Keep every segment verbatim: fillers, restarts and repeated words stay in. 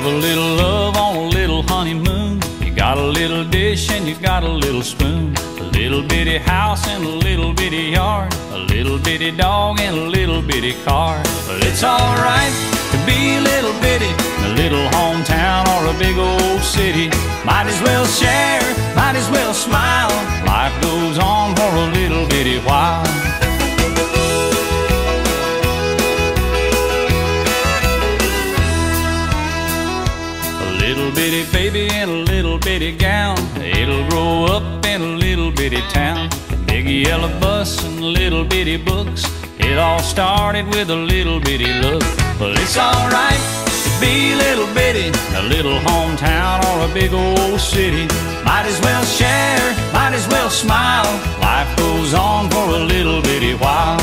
Have a little love on a little honeymoon. You got a little dish and you got a little spoon. A little bitty house and a little bitty yard. A little bitty dog and a little bitty car. But it's alright to be a little bitty in a little hometown or a big old city. Might as well share, might as well smile. Life goes on for a little bitty while. Little bitty baby in a little bitty gown. It'll grow up in a little bitty town. Big yellow bus and little bitty books. It all started with a little bitty look. Well, it's alright to be a little bitty in a little hometown or a big old city. Might as well share, might as well smile. Life goes on for a little bitty while.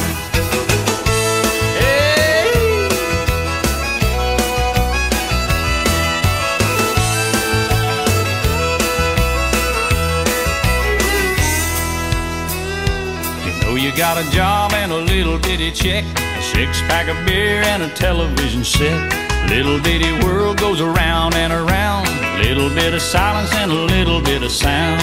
You got a job and a little bitty check, a six-pack of beer and a television set. Little bitty world goes around and around. Little bit of silence and a little bit of sound.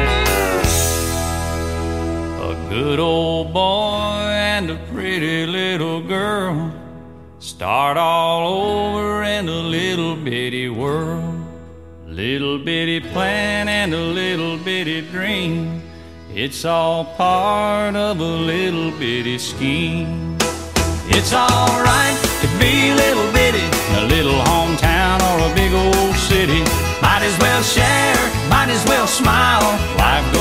A good old boy and a pretty little girl start all over in a little bitty world. Little bitty plan and a little bitty dream. It's all part of a little bitty scheme. It's alright to be a little bitty in a little hometown or a big old city. Might as well share, might as well smile. Life goes